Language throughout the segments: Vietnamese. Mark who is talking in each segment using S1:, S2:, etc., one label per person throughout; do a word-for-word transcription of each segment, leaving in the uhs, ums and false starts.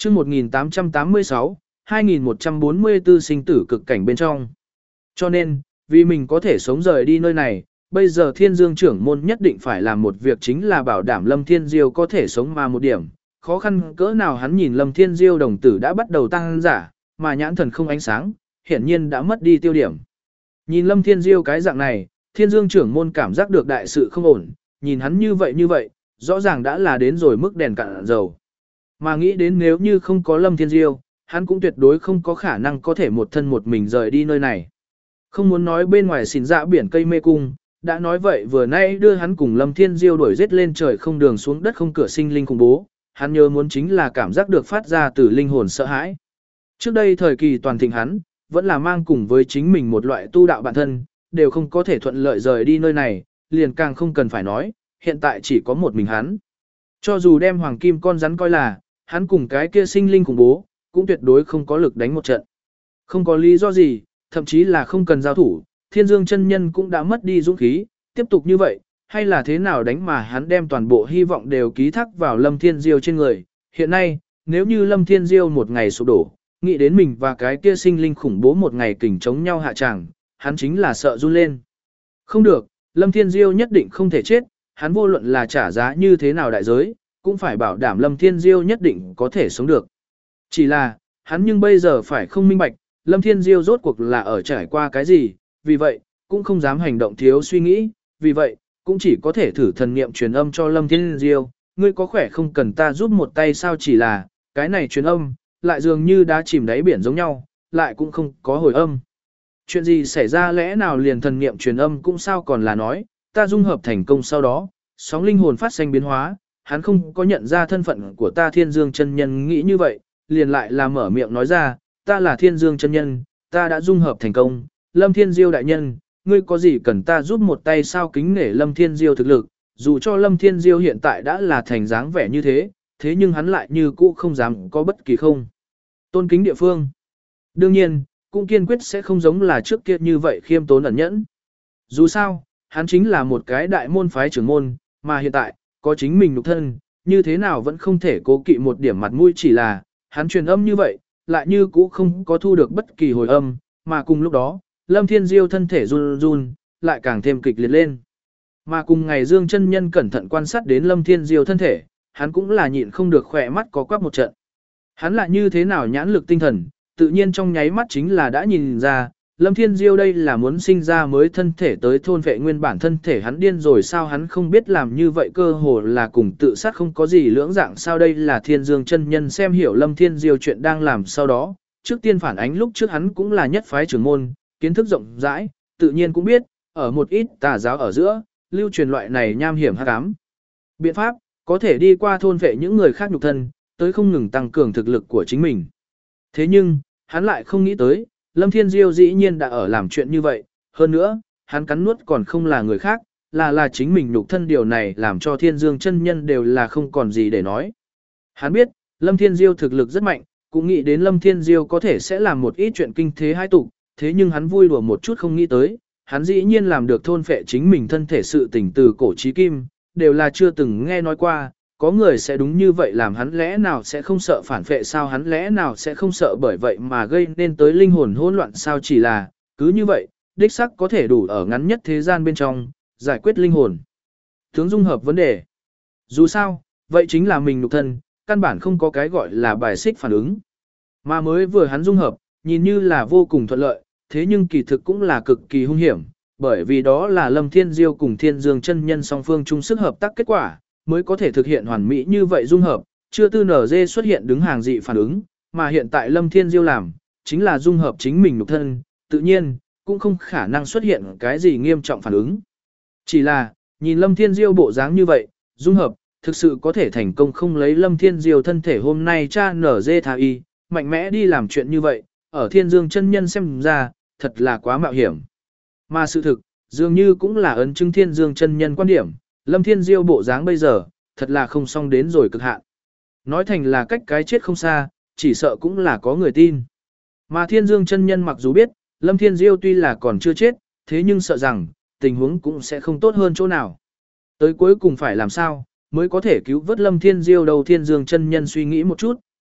S1: chương một nghìn tám trăm tám mươi sáu, hai nghìn một trăm bốn mươi tư sinh tử cực cảnh bên trong. Cho nên, vì mình có thể sống rời đi nơi này, bây giờ Thiên Dương trưởng môn nhất định phải làm một việc chính là bảo đảm Lâm Thiên Diêu có thể sống mà một điểm. Khó khăn cỡ nào hắn nhìn Lâm Thiên Diêu đồng tử đã bắt đầu tăng giả, mà nhãn thần không ánh sáng, hiển nhiên đã mất đi tiêu điểm. Nhìn Lâm Thiên Diêu cái dạng này, Thiên Dương trưởng môn cảm giác được đại sự không ổn, nhìn hắn như vậy như vậy, rõ ràng đã là đến rồi mức đèn cạn dầu. Mà nghĩ đến nếu như không có Lâm Thiên Diêu, hắn cũng tuyệt đối không có khả năng có thể một thân một mình rời đi nơi này. Không muốn nói bên ngoài xìn dạ biển cây mê cung, đã nói vậy vừa nay đưa hắn cùng Lâm Thiên Diêu đuổi giết lên trời không đường xuống đất không cửa sinh linh khủng bố, hắn nhớ muốn chính là cảm giác được phát ra từ linh hồn sợ hãi. Trước đây thời kỳ toàn thịnh hắn, vẫn là mang cùng với chính mình một loại tu đạo bản thân, đều không có thể thuận lợi rời đi nơi này, liền càng không cần phải nói, hiện tại chỉ có một mình hắn. Cho dù đem hoàng kim con rắn coi là, hắn cùng cái kia sinh linh khủng bố, cũng tuyệt đối không có lực đánh một trận. Không có lý do gì, thậm chí là không cần giao thủ, Thiên Dương chân nhân cũng đã mất đi dũng khí, tiếp tục như vậy, hay là thế nào đánh mà hắn đem toàn bộ hy vọng đều ký thác vào Lâm Thiên Diêu trên người. Hiện nay, nếu như Lâm Thiên Diêu một ngày sụp đổ, nghĩ đến mình và cái kia sinh linh khủng bố một ngày kình chống nhau hạ tràng, hắn chính là sợ run lên. Không được, Lâm Thiên Diêu nhất định không thể chết, hắn vô luận là trả giá như thế nào đại giới, cũng phải bảo đảm Lâm Thiên Diêu nhất định có thể sống được. Chỉ là, hắn nhưng bây giờ phải không minh bạch, Lâm Thiên Diêu rốt cuộc là ở trải qua cái gì, vì vậy, cũng không dám hành động thiếu suy nghĩ, vì vậy, cũng chỉ có thể thử thần niệm truyền âm cho Lâm Thiên Diêu, ngươi có khỏe không cần ta giúp một tay sao, chỉ là, cái này truyền âm, lại dường như đã chìm đáy biển giống nhau, lại cũng không có hồi âm. Chuyện gì xảy ra, lẽ nào liền thần niệm truyền âm cũng sao còn là nói, ta dung hợp thành công sau đó, sóng linh hồn phát sinh biến hóa, hắn không có nhận ra thân phận của ta Thiên Dương chân nhân, nghĩ như vậy, liền lại là mở miệng nói ra, ta là Thiên Dương chân nhân, ta đã dung hợp thành công, Lâm Thiên Diêu đại nhân, ngươi có gì cần ta giúp một tay sao, kính nể Lâm Thiên Diêu thực lực, dù cho Lâm Thiên Diêu hiện tại đã là thành dáng vẻ như thế, thế nhưng hắn lại như cũ không dám có bất kỳ không tôn kính địa phương. Đương nhiên, cũng kiên quyết sẽ không giống là trước kia như vậy khiêm tốn ẩn nhẫn. Dù sao, hắn chính là một cái đại môn phái trưởng môn, mà hiện tại, có chính mình nhục thân, như thế nào vẫn không thể cố kỵ một điểm mặt mũi, chỉ là, hắn truyền âm như vậy, lại như cũ không có thu được bất kỳ hồi âm, mà cùng lúc đó, Lâm Thiên Diêu thân thể run run, lại càng thêm kịch liệt lên. Mà cùng ngày Dương chân nhân cẩn thận quan sát đến Lâm Thiên Diêu thân thể, hắn cũng là nhịn không được khỏe mắt có quắc một trận. Hắn lại như thế nào nhãn lực tinh thần, tự nhiên trong nháy mắt chính là đã nhìn ra, Lâm Thiên Diêu đây là muốn sinh ra mới thân thể tới thôn vệ nguyên bản thân thể, hắn điên rồi sao, hắn không biết làm như vậy cơ hồ là cùng tự sát không có gì lưỡng dạng sao. Đây là Thiên Dương chân nhân xem hiểu Lâm Thiên Diêu chuyện đang làm sau đó, trước tiên phản ánh lúc trước hắn cũng là nhất phái trưởng môn, kiến thức rộng rãi, tự nhiên cũng biết, ở một ít tà giáo ở giữa, lưu truyền loại này nham hiểm hắc ám biện pháp, có thể đi qua thôn vệ những người khác nhục thân, tới không ngừng tăng cường thực lực của chính mình. Thế nhưng, hắn lại không nghĩ tới, Lâm Thiên Diêu dĩ nhiên đã ở làm chuyện như vậy, hơn nữa, hắn cắn nuốt còn không là người khác, là là chính mình nhục thân, điều này làm cho Thiên Dương chân nhân đều là không còn gì để nói. Hắn biết, Lâm Thiên Diêu thực lực rất mạnh, cũng nghĩ đến Lâm Thiên Diêu có thể sẽ làm một ít chuyện kinh thế hai tục, thế nhưng hắn vui đùa một chút không nghĩ tới, hắn dĩ nhiên làm được thôn phệ chính mình thân thể, sự tình từ cổ chí kim, đều là chưa từng nghe nói qua, có người sẽ đúng như vậy làm, hắn lẽ nào sẽ không sợ phản phệ sao, hắn lẽ nào sẽ không sợ bởi vậy mà gây nên tới linh hồn hỗn loạn sao, chỉ là, cứ như vậy, đích sắc có thể đủ ở ngắn nhất thế gian bên trong, giải quyết linh hồn tướng dung hợp vấn đề. Dù sao, vậy chính là mình nhục thân, căn bản không có cái gọi là bài xích phản ứng. Mà mới vừa hắn dung hợp, nhìn như là vô cùng thuận lợi, thế nhưng kỳ thực cũng là cực kỳ hung hiểm, bởi vì đó là Lâm Thiên Diêu cùng Thiên Dương chân nhân song phương chung sức hợp tác kết quả, mới có thể thực hiện hoàn mỹ như vậy dung hợp, chưa tư nở dê xuất hiện đứng hàng dị phản ứng, mà hiện tại Lâm Thiên Diêu làm, chính là dung hợp chính mình nhục thân, tự nhiên, cũng không khả năng xuất hiện cái gì nghiêm trọng phản ứng. Chỉ là, nhìn Lâm Thiên Diêu bộ dáng như vậy, dung hợp, thực sự có thể thành công không lấy Lâm Thiên Diêu thân thể hôm nay cha nở dê tha y, mạnh mẽ đi làm chuyện như vậy, ở Thiên Dương chân nhân xem ra, thật là quá mạo hiểm. Mà sự thực, dường như cũng là ấn chứng Thiên Dương chân nhân quan điểm, Lâm Thiên Diêu bộ dáng bây giờ, thật là không xong đến rồi cực hạn. Nói thành là cách cái chết không xa, chỉ sợ cũng là có người tin. Mà Thiên Dương chân nhân mặc dù biết, Lâm Thiên Diêu tuy là còn chưa chết, thế nhưng sợ rằng, tình huống cũng sẽ không tốt hơn chỗ nào. Tới cuối cùng phải làm sao, mới có thể cứu vớt Lâm Thiên Diêu đầu. Thiên Dương chân nhân suy nghĩ một chút,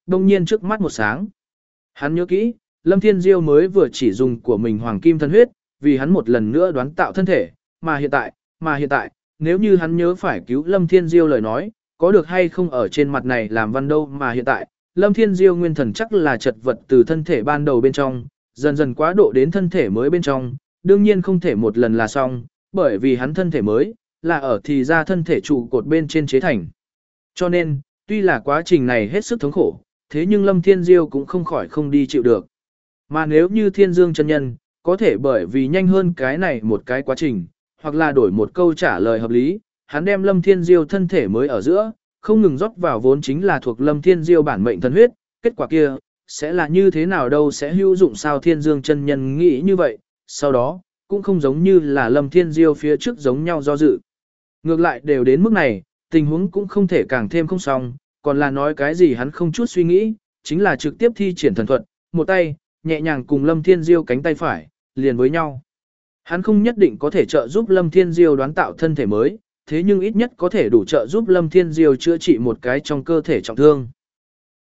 S1: đông nhiên trước mắt một sáng. Hắn nhớ kỹ, Lâm Thiên Diêu mới vừa chỉ dùng của mình hoàng kim thân huyết, vì hắn một lần nữa đoán tạo thân thể, mà hiện tại, mà hiện tại, nếu như hắn nhớ phải cứu Lâm Thiên Diêu lời nói, có được hay không ở trên mặt này làm văn đâu, mà hiện tại, Lâm Thiên Diêu nguyên thần chắc là chật vật từ thân thể ban đầu bên trong, dần dần quá độ đến thân thể mới bên trong, đương nhiên không thể một lần là xong, bởi vì hắn thân thể mới, là ở thì ra thân thể trụ cột bên trên chế thành. Cho nên, tuy là quá trình này hết sức thống khổ, thế nhưng Lâm Thiên Diêu cũng không khỏi không đi chịu được. Mà nếu như Thiên Dương chân nhân, có thể bởi vì nhanh hơn cái này một cái quá trình, hoặc là đổi một câu trả lời hợp lý, hắn đem Lâm Thiên Diêu thân thể mới ở giữa, không ngừng rót vào vốn chính là thuộc Lâm Thiên Diêu bản mệnh thần huyết, kết quả kia, sẽ là như thế nào đâu, sẽ hữu dụng sao? Thiên Dương chân nhân nghĩ như vậy, sau đó, cũng không giống như là Lâm Thiên Diêu phía trước giống nhau do dự. Ngược lại đều đến mức này, tình huống cũng không thể càng thêm không xong, còn là nói cái gì hắn không chút suy nghĩ, chính là trực tiếp thi triển thần thuật, một tay, nhẹ nhàng cùng Lâm Thiên Diêu cánh tay phải, liền với nhau. Hắn không nhất định có thể trợ giúp Lâm Thiên Diêu đoán tạo thân thể mới, thế nhưng ít nhất có thể đủ trợ giúp Lâm Thiên Diêu chữa trị một cái trong cơ thể trọng thương.